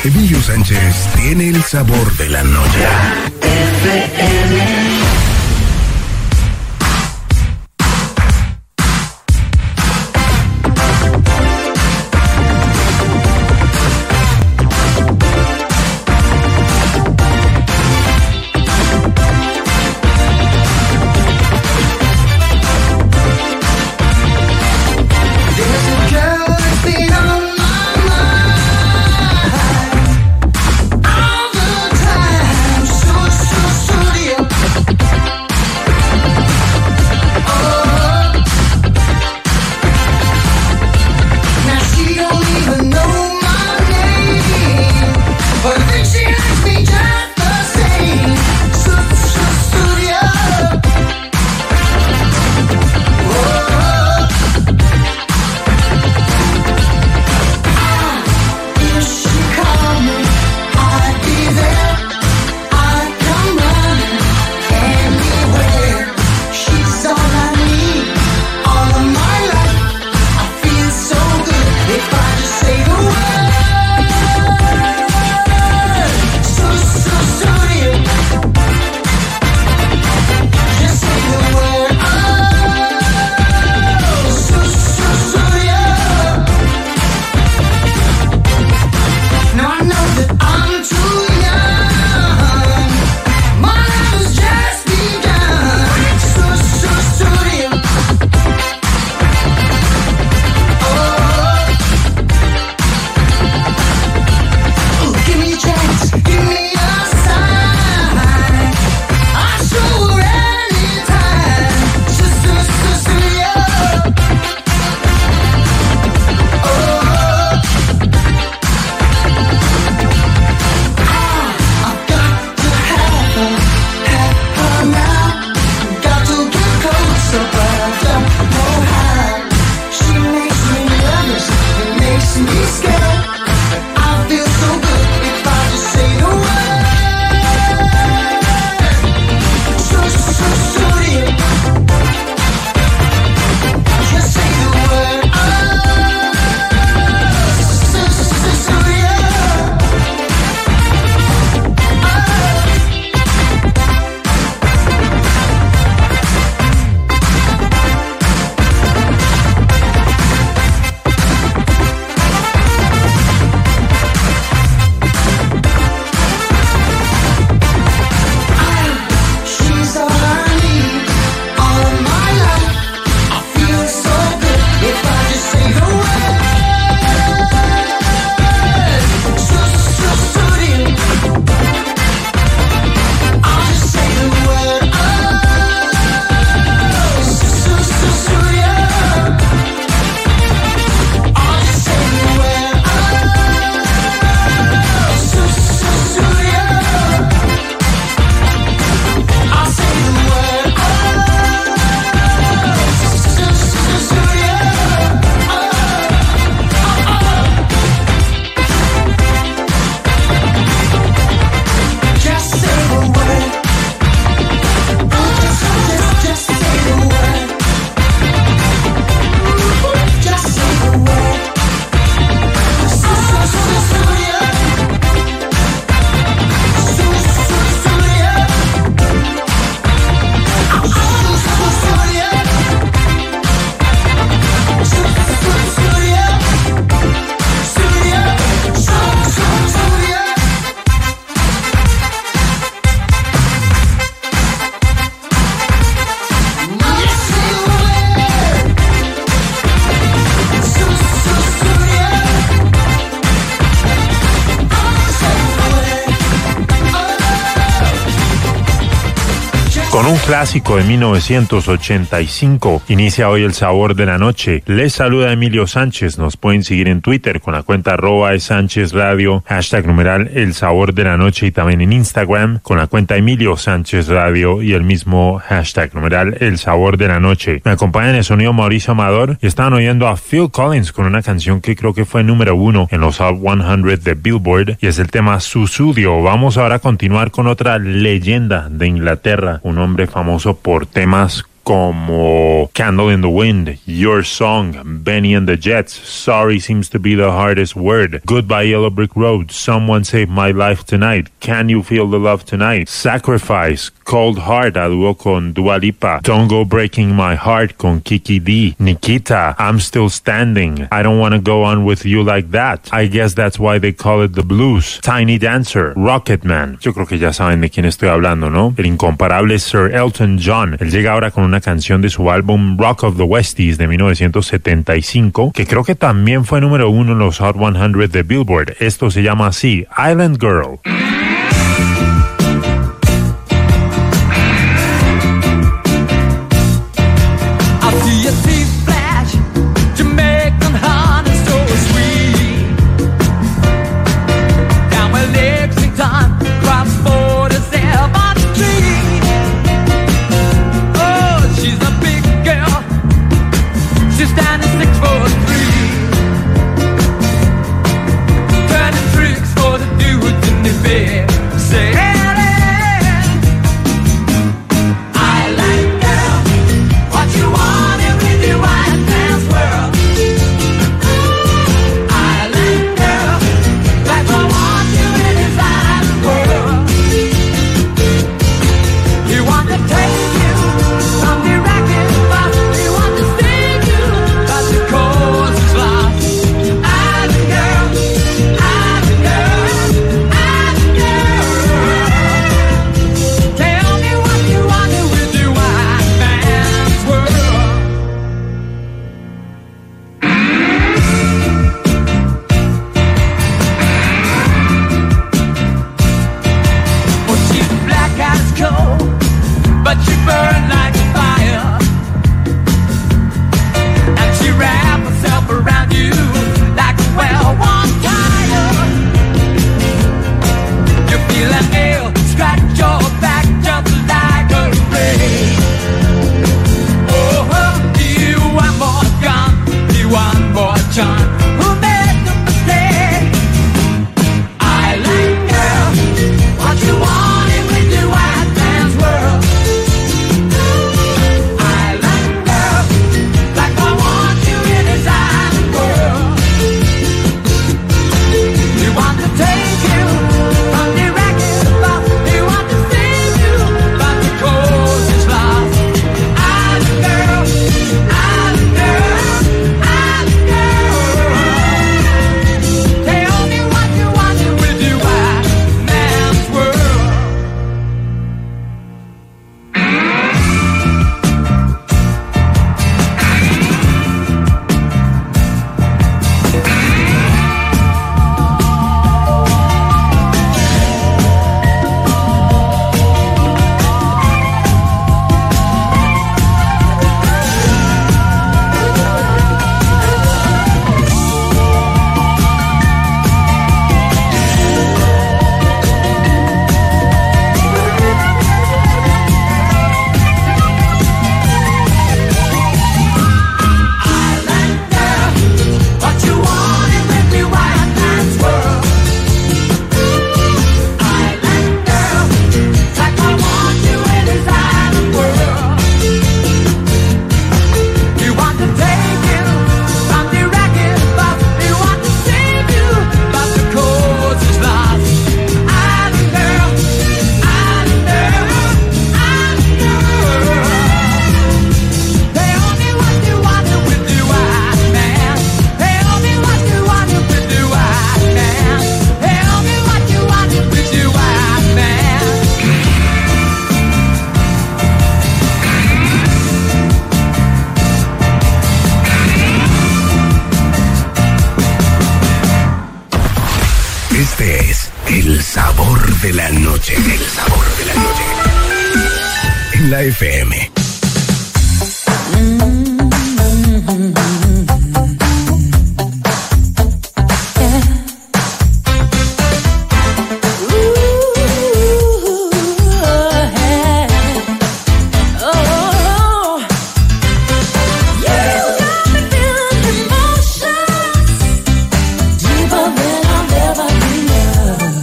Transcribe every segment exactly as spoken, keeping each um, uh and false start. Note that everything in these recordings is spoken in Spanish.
Emilio Sánchez tiene el sabor de la noche. F M. Con un clásico de mil novecientos ochenta y cinco, inicia hoy el sabor de la noche. Les saluda Emilio Sánchez. Nos pueden seguir en Twitter con la cuenta arroba de Sánchez Radio, hashtag numeral el sabor de la noche, y también en Instagram con la cuenta Emilio Sánchez Radio y el mismo hashtag numeral el sabor de la noche. Me acompaña en el sonido Mauricio Amador y estaban oyendo a Phil Collins con una canción que creo que fue número uno en los Hot cien de Billboard, y es el tema Sussudio. Vamos ahora a continuar con otra leyenda de Inglaterra, un hombre famoso por temas como Candle in the Wind, Your Song, Benny and the Jets, Sorry Seems to Be the Hardest Word, Goodbye Yellow Brick Road, Someone Saved My Life Tonight, Can You Feel the Love Tonight, Sacrifice, Cold Heart a dúo con Dua Lipa, Don't Go Breaking My Heart con Kiki D, Nikita, I'm Still Standing, I Don't Wanna Go On With You Like That, I Guess That's Why They Call It The Blues, Tiny Dancer, Rocketman. Yo creo que ya saben de quién estoy hablando, ¿no? El incomparable Sir Elton John. Él llega ahora con una canción de su álbum Rock of the Westies de mil novecientos setenta y cinco, que creo que también fue número uno en los Hot cien de Billboard. Esto se llama así, Island Girl. Este es el sabor de la noche. El sabor de la noche. En la F M.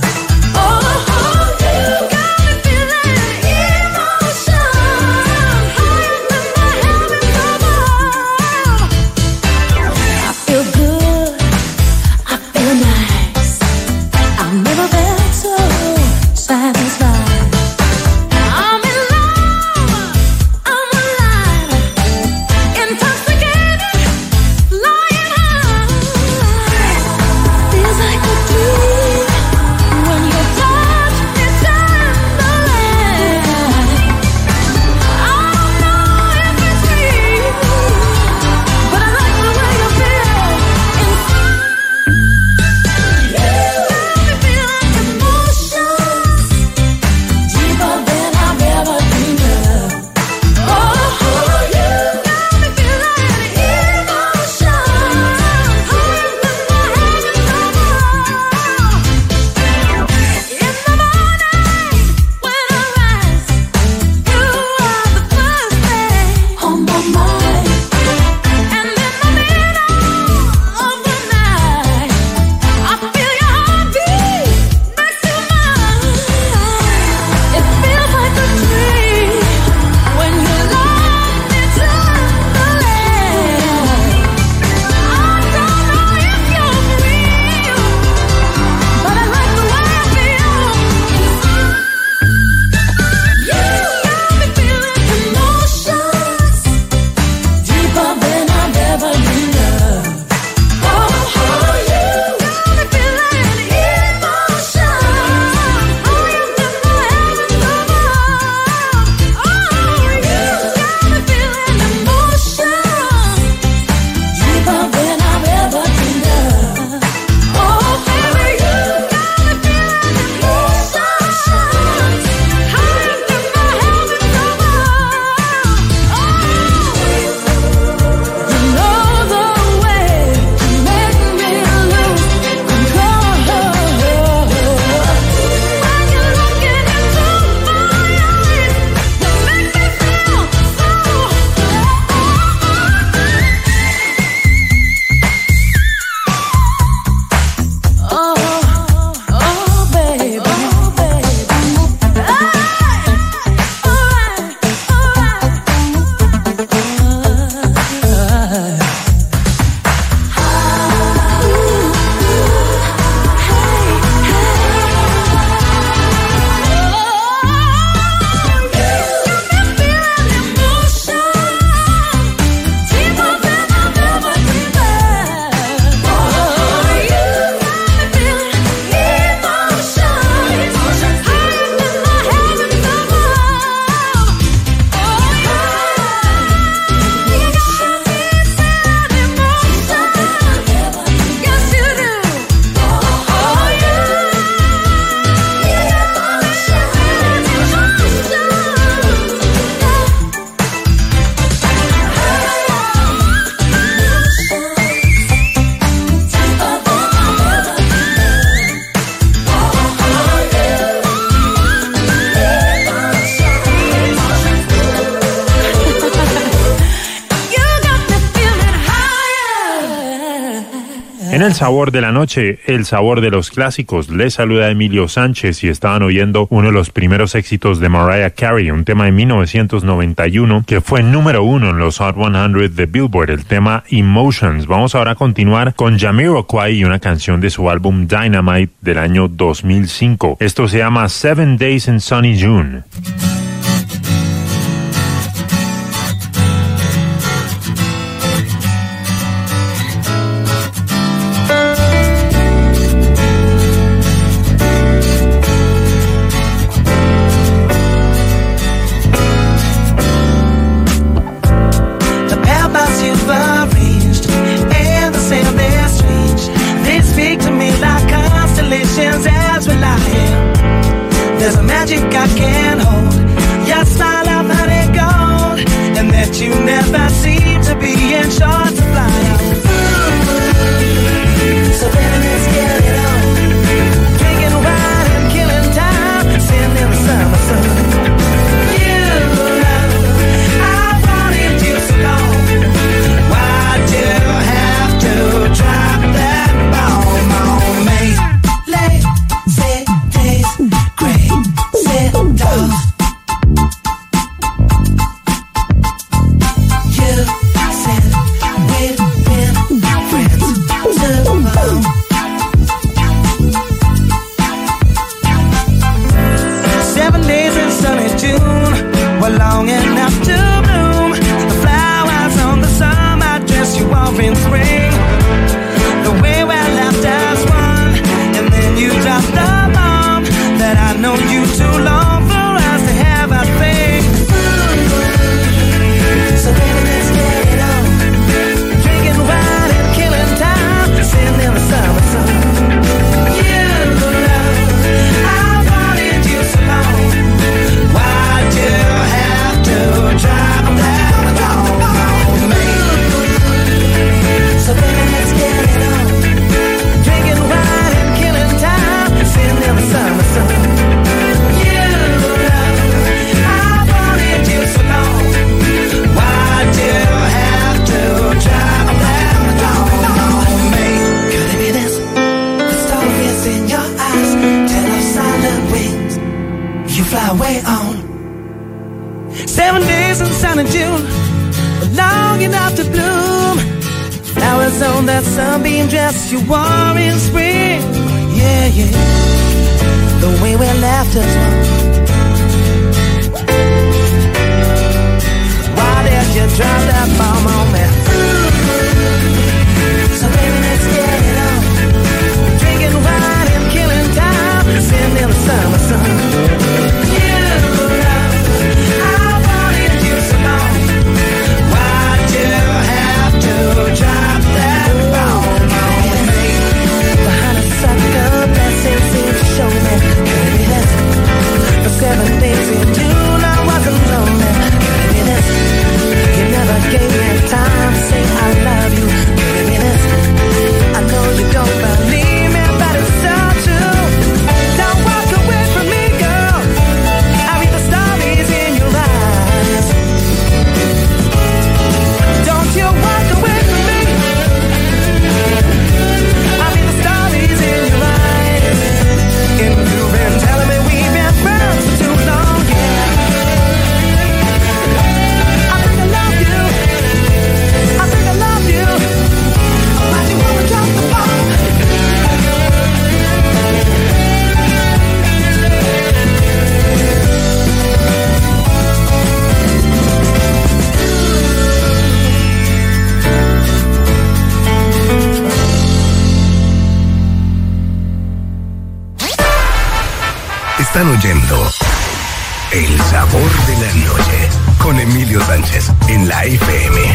Oh, you got me feeling emotion. En el sabor de la noche, el sabor de los clásicos, les saluda Emilio Sánchez y estaban oyendo uno de los primeros éxitos de Mariah Carey, un tema de mil novecientos noventa y uno que fue número uno en los Hot cien de Billboard, el tema Emotions. Vamos ahora a continuar con Jamiroquai y una canción de su álbum Dynamite del año dos mil cinco. Esto se llama Seven Days in Sunny June. There's a magic I can't hold. Your smile of honey gold, and that you never seem to be in short supply. So baby, let's get it on. Drinking wine and killing time, sitting in the summer sun. You know, I wanted you so long. Why'd you have to drop that bomb on me? Lazy days, great set off. You said we'd been friends too long. Seven days in sunny June were long enough to bloom. The flowers on the summer dress you wore in spring. The way we left as one, and then you dropped the bomb that I know you too long for us to have a thing. So baby, let's get it on. Drinking wine and killing time, sitting in the summer sun. You know, I wanted you so long. Why'd you have to drop that bomb on me? So baby, let's get it on. Drinking wine and killing time, sitting in the summer sun. You know, I wanted you so long. Why'd you have to drop that bomb on me? Could it be this? The stories in your eyes tell of silent wings. You fly away on. Seven days in sunny June, long enough to bloom. Flowers on that sunbeam dress you wore in spring. Yeah, yeah. The way we laughed as one. Why did you drop that bomb on me? So baby, let's get it on. Drinking wine and killing time, sitting in the summer sun. You know, I wanted you so long. Why'd you have to drop that bomb on me? The honeysuckle blessing seemed to show me. Baby, that's for seven days in June I wasn't lonely. Baby, that's you never gave me time to say I love you. Baby, that's I know you don't believe me, but it's so true. Don't walk away from me, girl. I read the stories in your eyes. Don't you walk away from me. I read the stories in your eyes. And you've been telling me we've been friends for too long, yeah. I think I love you. I think I love you. Why'd you wanna drop the bomb? Están oyendo El Sabor de la Noche con Emilio Sánchez en la F M.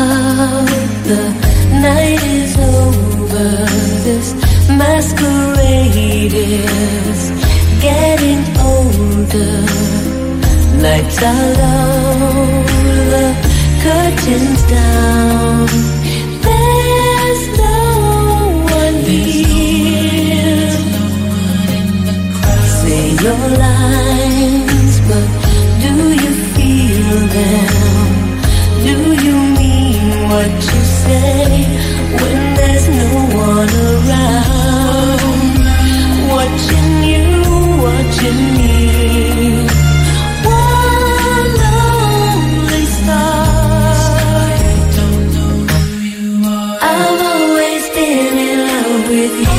the night is over. This masquerade is getting older. Lights are low, the curtains down. There's no one here. Say your lines, but do you feel them? Do you mean what you say when there's no one around? Watching you, watching me. One lonely star. I've always been in love with you.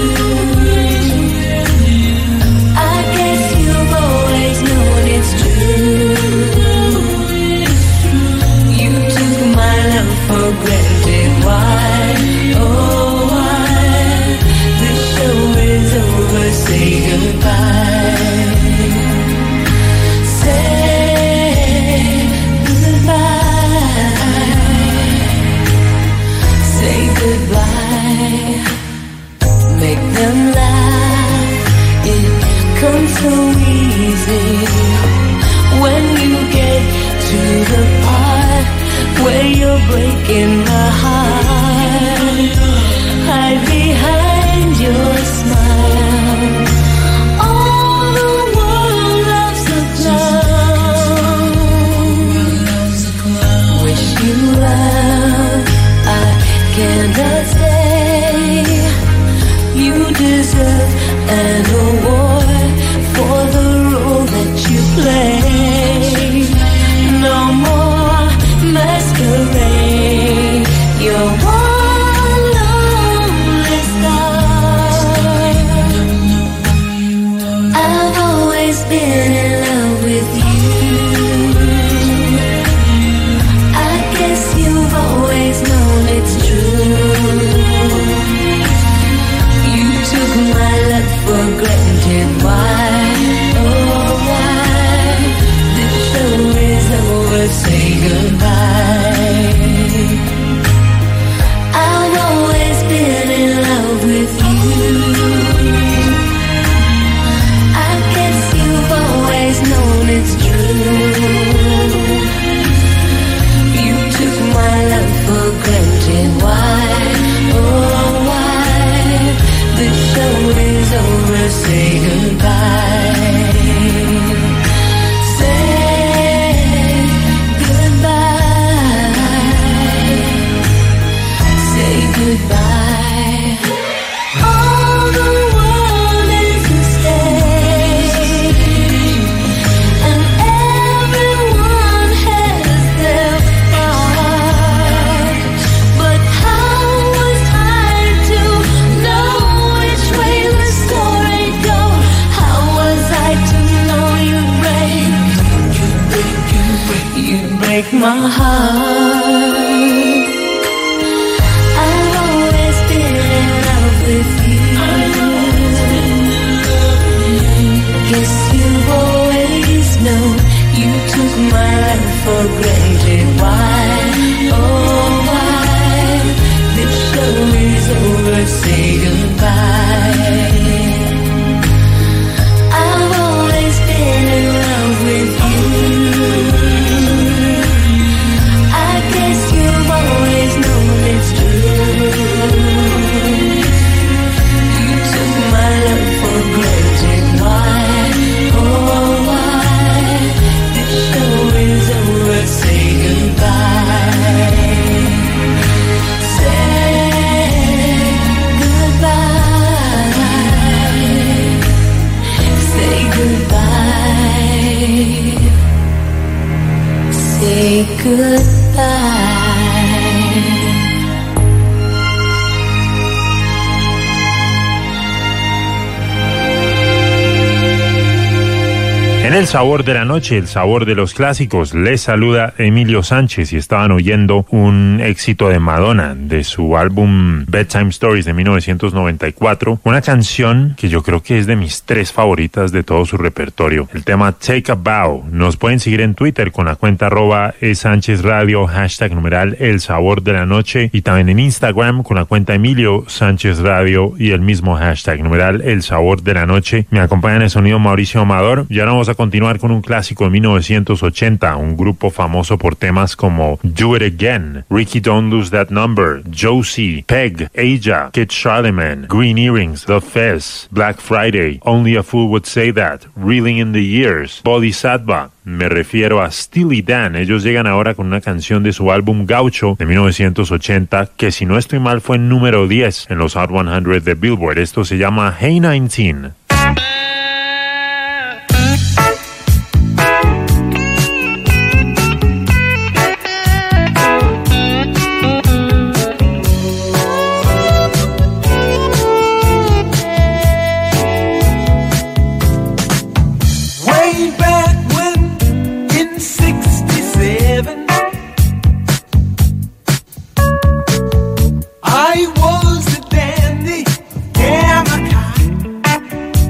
I guess you've always known it's true. You took my love for granted. Why? Oh, why? The show is over. Say goodbye. Say goodbye. Say goodbye. Make them laugh. It comes so easy when you get to the part where you're breaking my heart. Hide behind your smile. All the world loves a clown. Wish you well, I cannot stay. You deserve an award for the role that you play. No more masquerade. You're one lonely star. I've always been in love with you. I guess you've always known it's true. You took my love for granted. En el sabor de la noche, el sabor de los clásicos, les saluda Emilio Sánchez y estaban oyendo un éxito de Madonna de su álbum Bedtime Stories de mil novecientos noventa y cuatro, una canción que yo creo que es de mis tres favoritas de todo su repertorio, el tema Take a Bow. Nos pueden seguir en Twitter con la cuenta arroba e Sánchez Radio, hashtag numeral el sabor de la noche, y también en Instagram con la cuenta Emilio Sánchez Radio y el mismo hashtag numeral el sabor de la noche. Me acompaña en el sonido Mauricio Amador y ahora vamos a continuar con un clásico de mil novecientos ochenta, un grupo famoso por temas como Do It Again, Ricky Don't Lose That Number, Josie, Peg, Aja, Kid Charlemagne, Green Earrings, The Fez, Black Friday, Only a Fool Would Say That, Reeling in the Years, Bodhisattva. Me refiero a Steely Dan. Ellos llegan ahora con una canción de su álbum Gaucho de mil novecientos ochenta, que si no estoy mal fue número diez en los Hot cien de Billboard. Esto se llama Hey diecinueve. I was a dandy, yeah, my kind.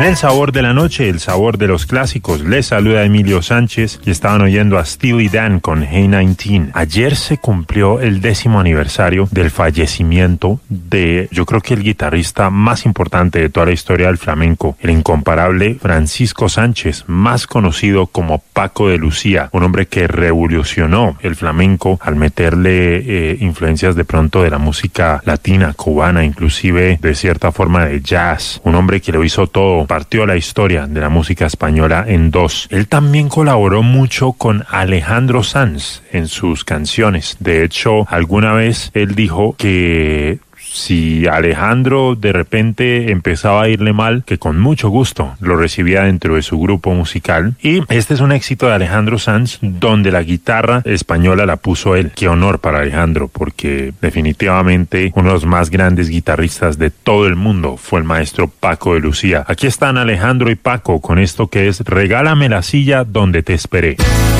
En el sabor de la noche, el sabor de los clásicos, les saluda Emilio Sánchez y estaban oyendo a Steely Dan con Hey diecinueve. Ayer se cumplió el décimo aniversario del fallecimiento de, yo creo que el guitarrista más importante de toda la historia del flamenco, el incomparable Francisco Sánchez, más conocido como Paco de Lucía, un hombre que revolucionó el flamenco al meterle eh, influencias de pronto de la música latina, cubana, inclusive de cierta forma de jazz, un hombre que lo hizo todo, partió la historia de la música española en dos. Él también colaboró mucho con Alejandro Sanz en sus canciones. De hecho, alguna vez él dijo que si Alejandro de repente empezaba a irle mal, que con mucho gusto lo recibía dentro de su grupo musical. Y este es un éxito de Alejandro Sanz, donde la guitarra española la puso él. Qué honor para Alejandro, porque definitivamente uno de los más grandes guitarristas de todo el mundo fue el maestro Paco de Lucía. Aquí están Alejandro y Paco con esto que es Regálame la silla donde te esperé.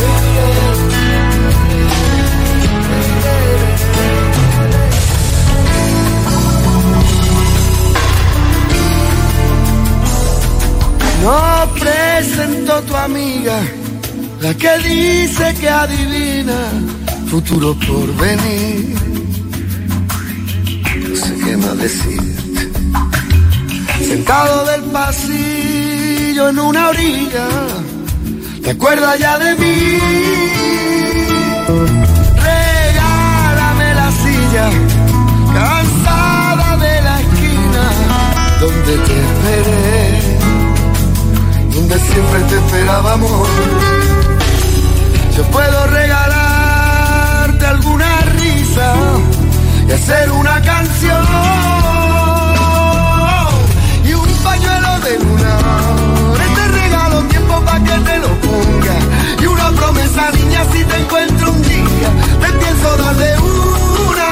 No presentó tu amiga, la que dice que adivina futuro por venir. No sé qué más decirte. Sentado del pasillo en una orilla, ¿te acuerdas ya de mí? Regálame la silla, cansada de la esquina donde te esperé, donde siempre te esperábamos. Yo puedo regalarte alguna risa y hacer una canción y un pañuelo de lunar. Te regalo tiempo pa' que te lo ponga y una promesa, niña, si te encuentro un día te pienso dar de una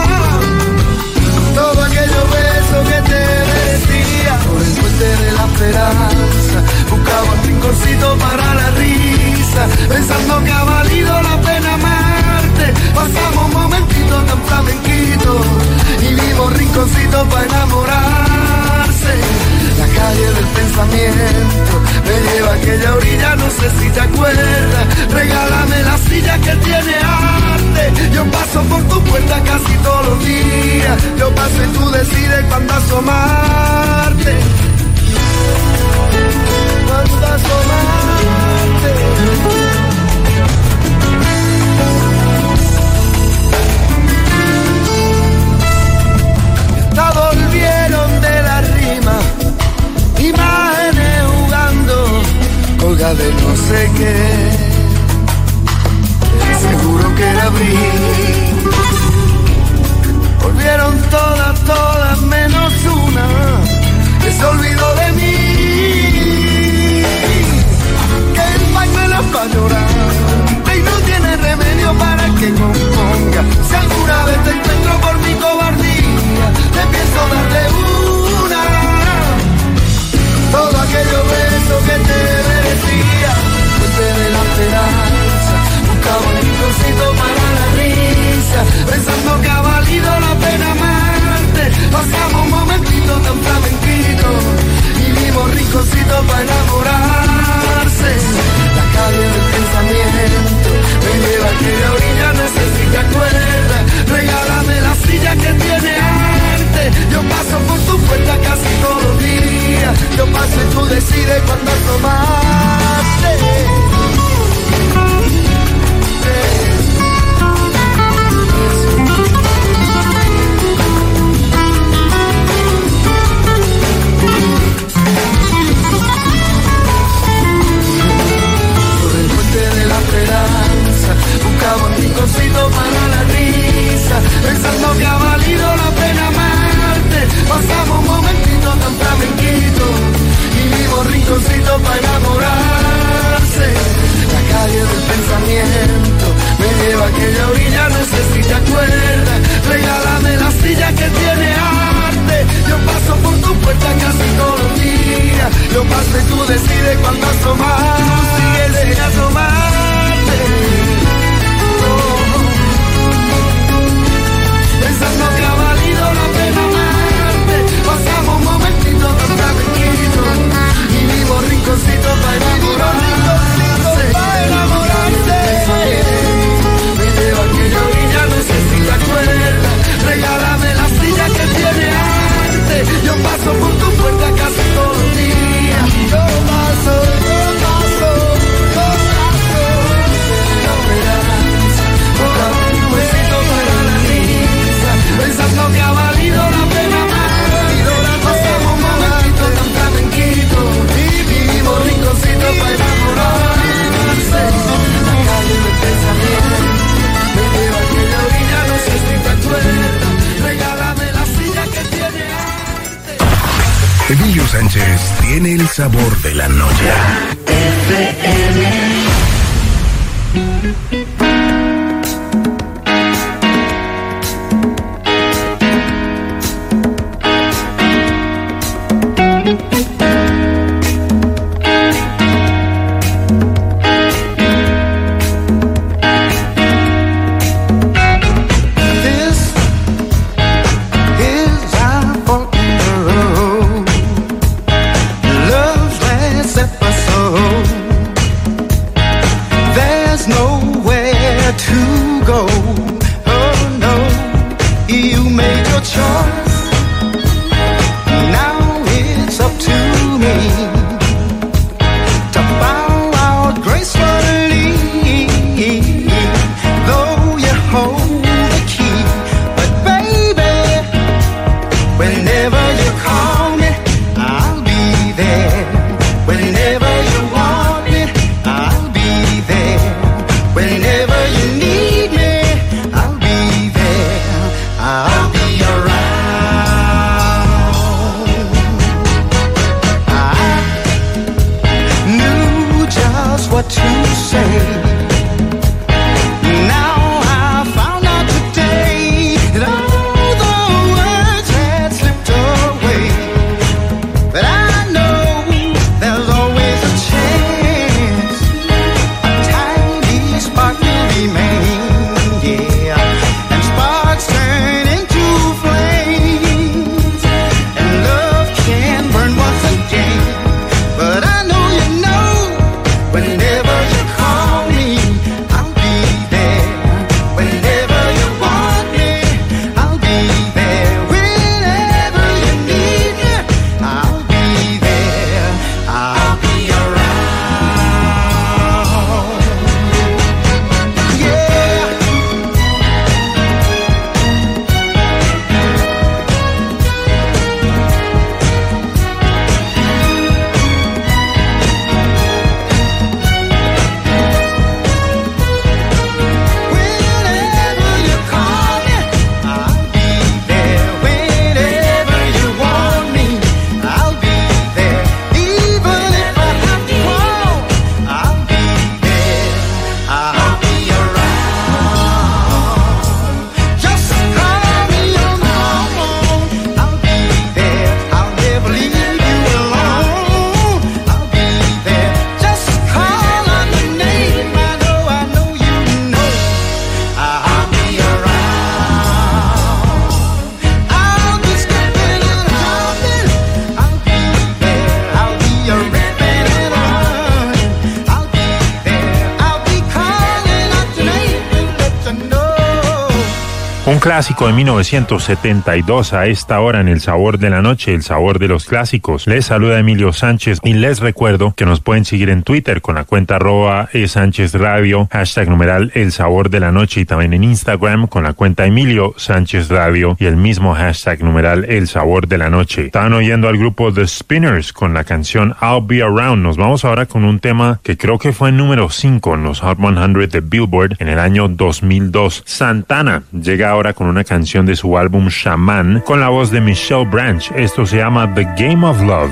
todo aquello beso que te merecía. Por el puente de la esperanza buscaba un rinconcito para la risa, pensando que ha valido la pena amarte. Pasamos un momentito tan flamenquito y vimos rinconcito para enamorarse. La calle del pensamiento me lleva a aquella orilla, no sé si te acuerdas. Regálame la silla que tiene arte. Yo paso por tu puerta casi todos los días. Yo paso y tú decides cuándo asomarte. Cuándo asomarte. Hasta volvieron de la rima imágenes jugando, colga de no sé qué. Seguro que era abril. Volvieron todas, todas menos una que se olvidó de mí. Que el pañuelo para llorar y no tiene remedio para que componga. Si alguna vez te encuentro por mi cobardía, te pienso darle una todo aquello beso que te merecía. Fuente de la esperanza buscaba un rinconcito para la risa, pensando que ha valido la pena amarte. Pasamos un momentito tan flamenquito y vimos rinconcito para enamorarse. La calle del pensamiento me lleva a aquella orilla, no sé si te acuerdas. Regálame la silla que tiene arte. Yo paso por tu puerta casi todos los días. Yo paso y tú decides cuándo asomarte. Buscaba un rinconcito para la risa, pensando que ha valido la pena amarte. Pasamos un momentito tan flamenquito y vimos rinconcito para enamorarse. La calle del pensamiento me lleva a aquella orilla, no sé si te acuerdas. Regálame la silla que tiene arte. Yo paso por tu puerta casi todos los días. Yo paso y tú decides cuándo asomarte. Decides asomarte. Pensando que ha valido la pena amarte. Pasamos un momentito tan tranquilo Sánchez tiene el sabor de la noche. F M. Un clásico de mil novecientos setenta y dos a esta hora en El Sabor de la Noche, el sabor de los clásicos. Les saluda Emilio Sánchez y les recuerdo que nos pueden seguir en Twitter con la cuenta arroba e Sánchez Radio, hashtag numeral El Sabor de la Noche, y también en Instagram con la cuenta Emilio Sánchez Radio y el mismo hashtag numeral El Sabor de la Noche. Estaban oyendo al grupo The Spinners con la canción I'll Be Around. Nos vamos ahora con un tema que creo que fue número cinco en los Hot cien de Billboard en el año dos mil dos. Santana llega ahora con una canción de su álbum Shaman con la voz de Michelle Branch. Esto se llama The Game of Love.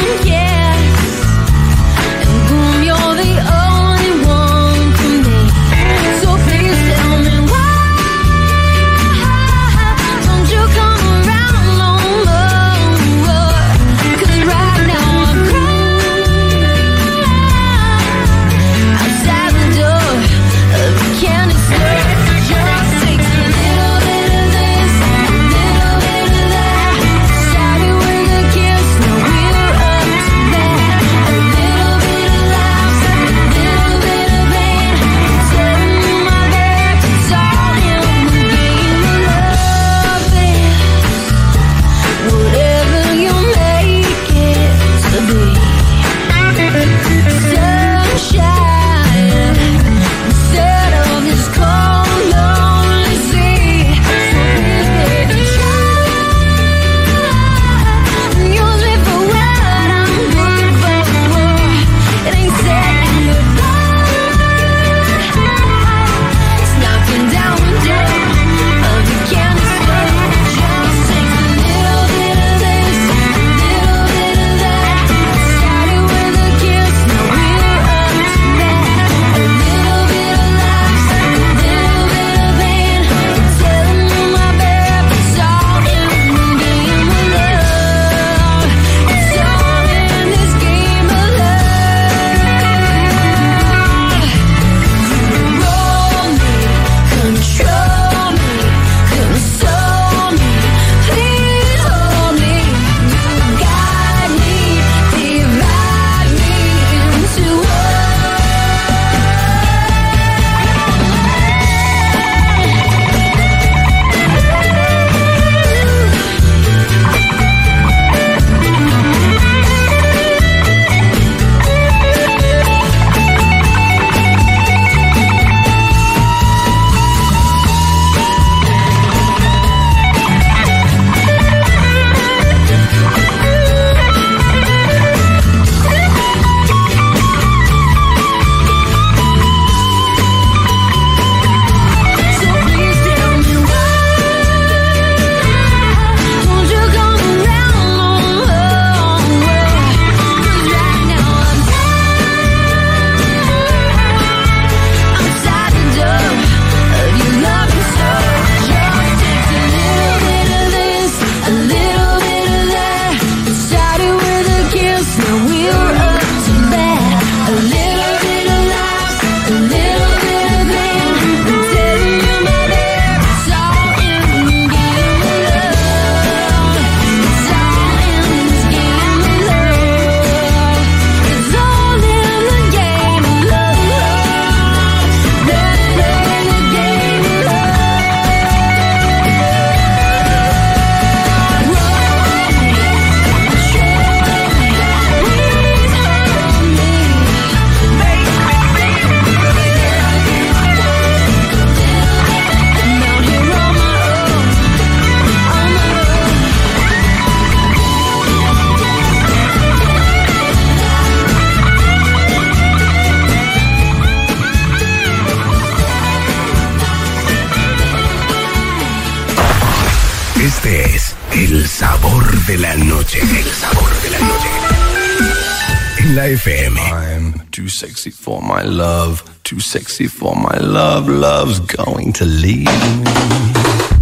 You're the only one for me. de la noche. El sabor de la noche. En la F M. I'm too sexy for my love. Too sexy for my love. Love's going to leave me.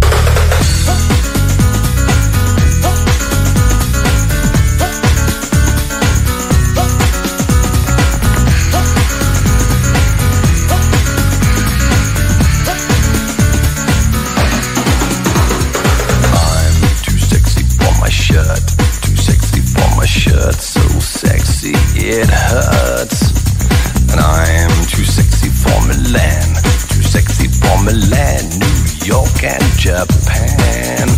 It hurts, and I'm too sexy for Milan, too sexy for Milan, New York and Japan.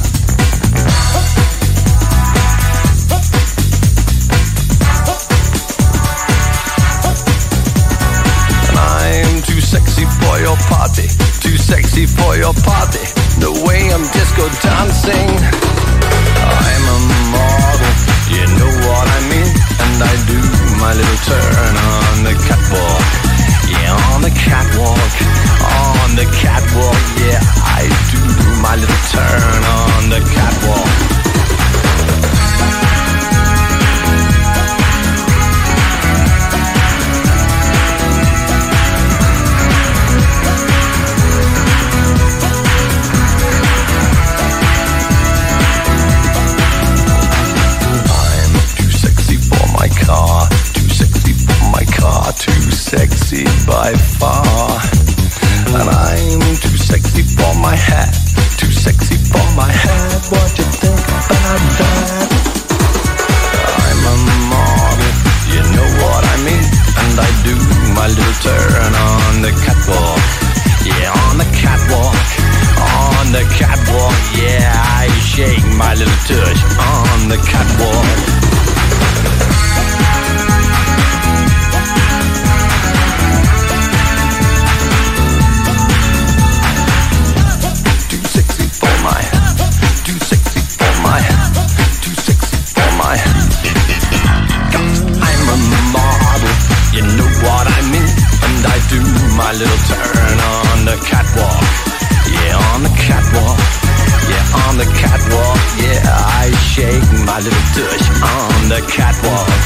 And I'm too sexy for your party, too sexy for your party, the way I'm disco dancing. I'm a model, you know what I mean, and I do my little turn on the catwalk, yeah, on the catwalk, on the catwalk, yeah, I do my little turn on the catwalk. Too sexy by far. And I'm too sexy for my hat, too sexy for my hat. What do you think about that? I'm a model, you know what I mean, and I do my little turn on the catwalk, yeah, on the catwalk, on the catwalk, yeah, I shake my little tush on the catwalk. You know what I mean, and I do my little turn on the catwalk, yeah, on the catwalk, yeah, on the catwalk, yeah, I shake my little tush on the catwalk.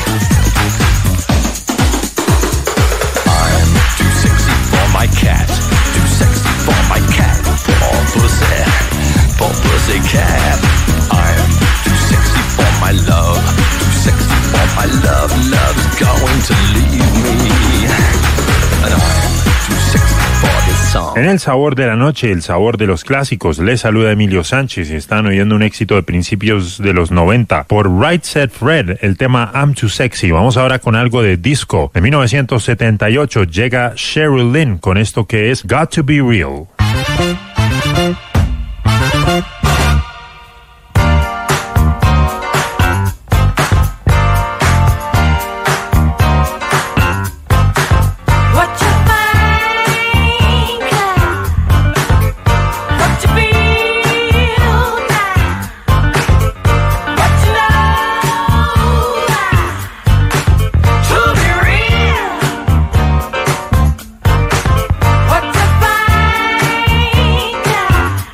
I'm too sexy for my cat, too sexy for my cat, poor pussy, poor pussy cat. I'm too sexy for my love, too sexy for my love, love's going to leave me, and I'm too sexy for this song. En el sabor de la noche, el sabor de los clásicos, les saluda Emilio Sánchez y están oyendo un éxito de principios de los noventa por Right Said Fred, el tema I'm Too Sexy. Vamos ahora con algo de disco. En mil novecientos setenta y ocho llega Cheryl Lynn con esto que es Got to Be Real. What to find?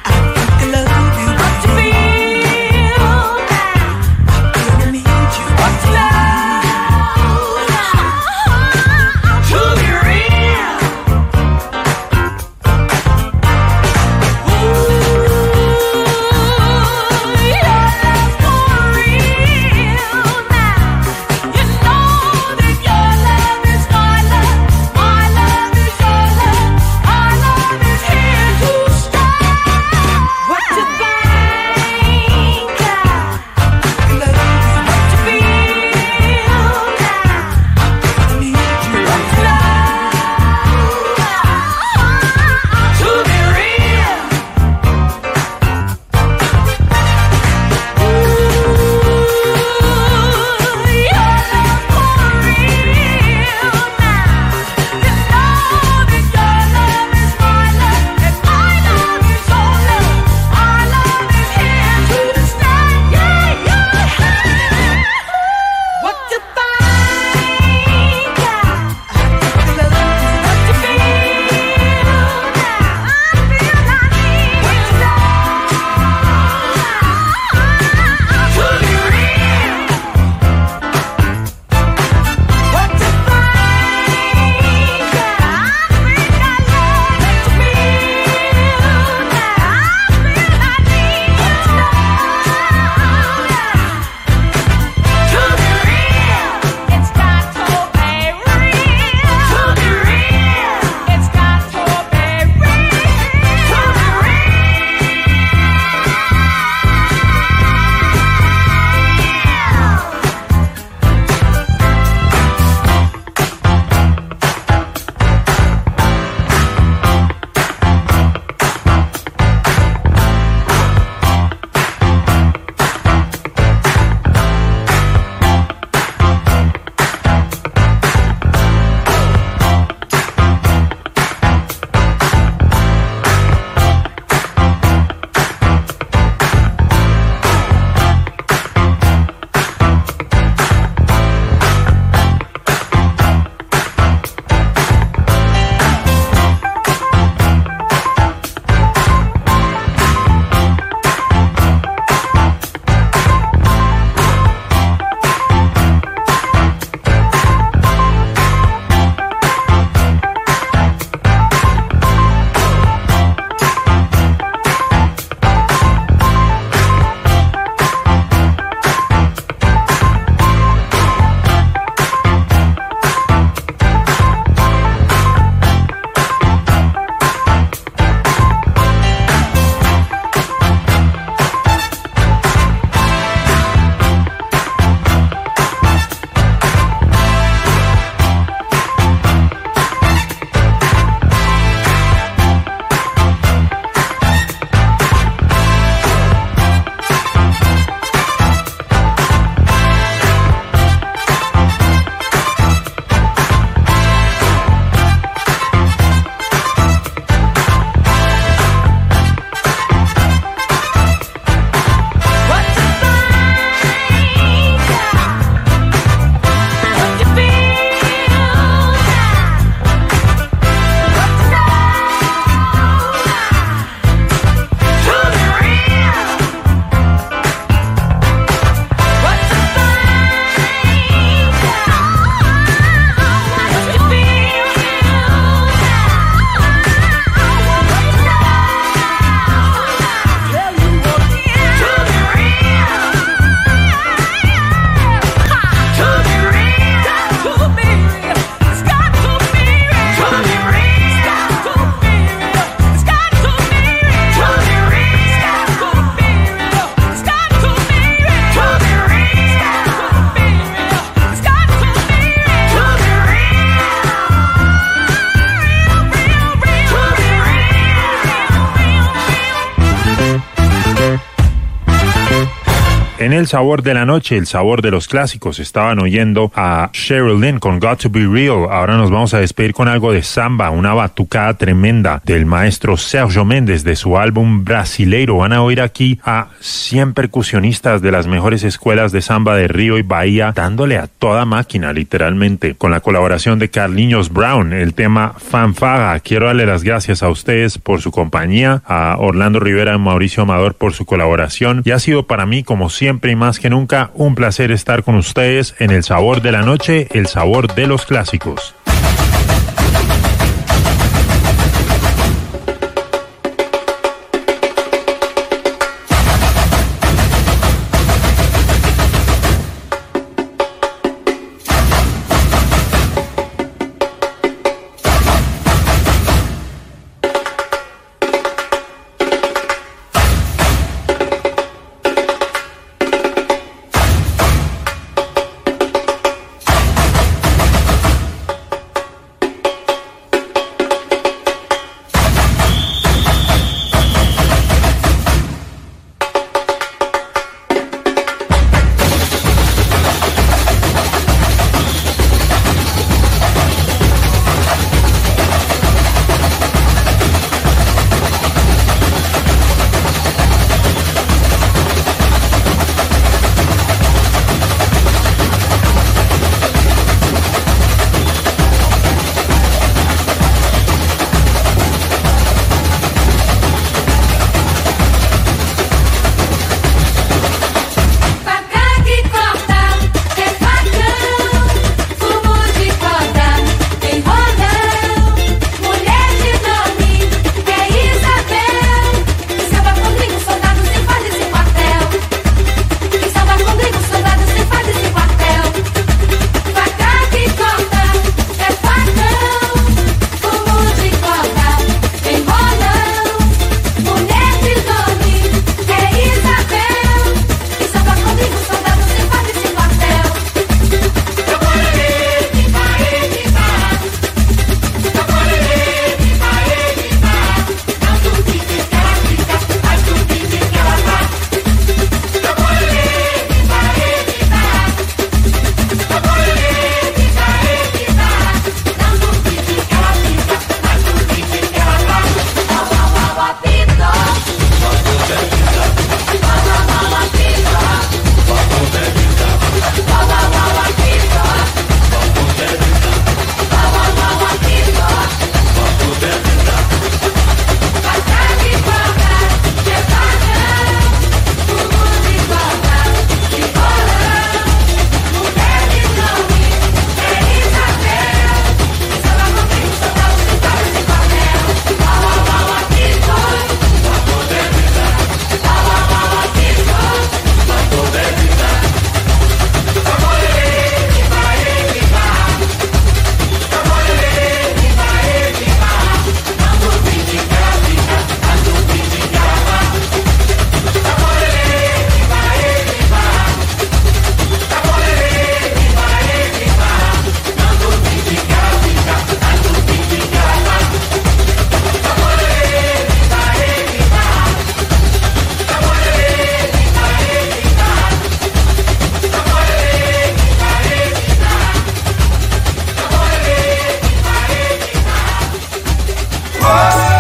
En el sabor de la noche, el sabor de los clásicos, estaban oyendo a Cheryl Lynn con Got to Be Real. Ahora nos vamos a despedir con algo de samba, una batucada tremenda del maestro Sergio Méndez de su álbum Brasileiro. Van a oír aquí a cien percusionistas de las mejores escuelas de samba de Río y Bahía, dándole a toda máquina, literalmente, con la colaboración de Carlinhos Brown, el tema Fanfaga. Quiero darle las gracias a ustedes por su compañía, a Orlando Rivera y Mauricio Amador por su colaboración, y ha sido para mí, como siempre y más que nunca, un placer estar con ustedes en El Sabor de la Noche, el sabor de los clásicos.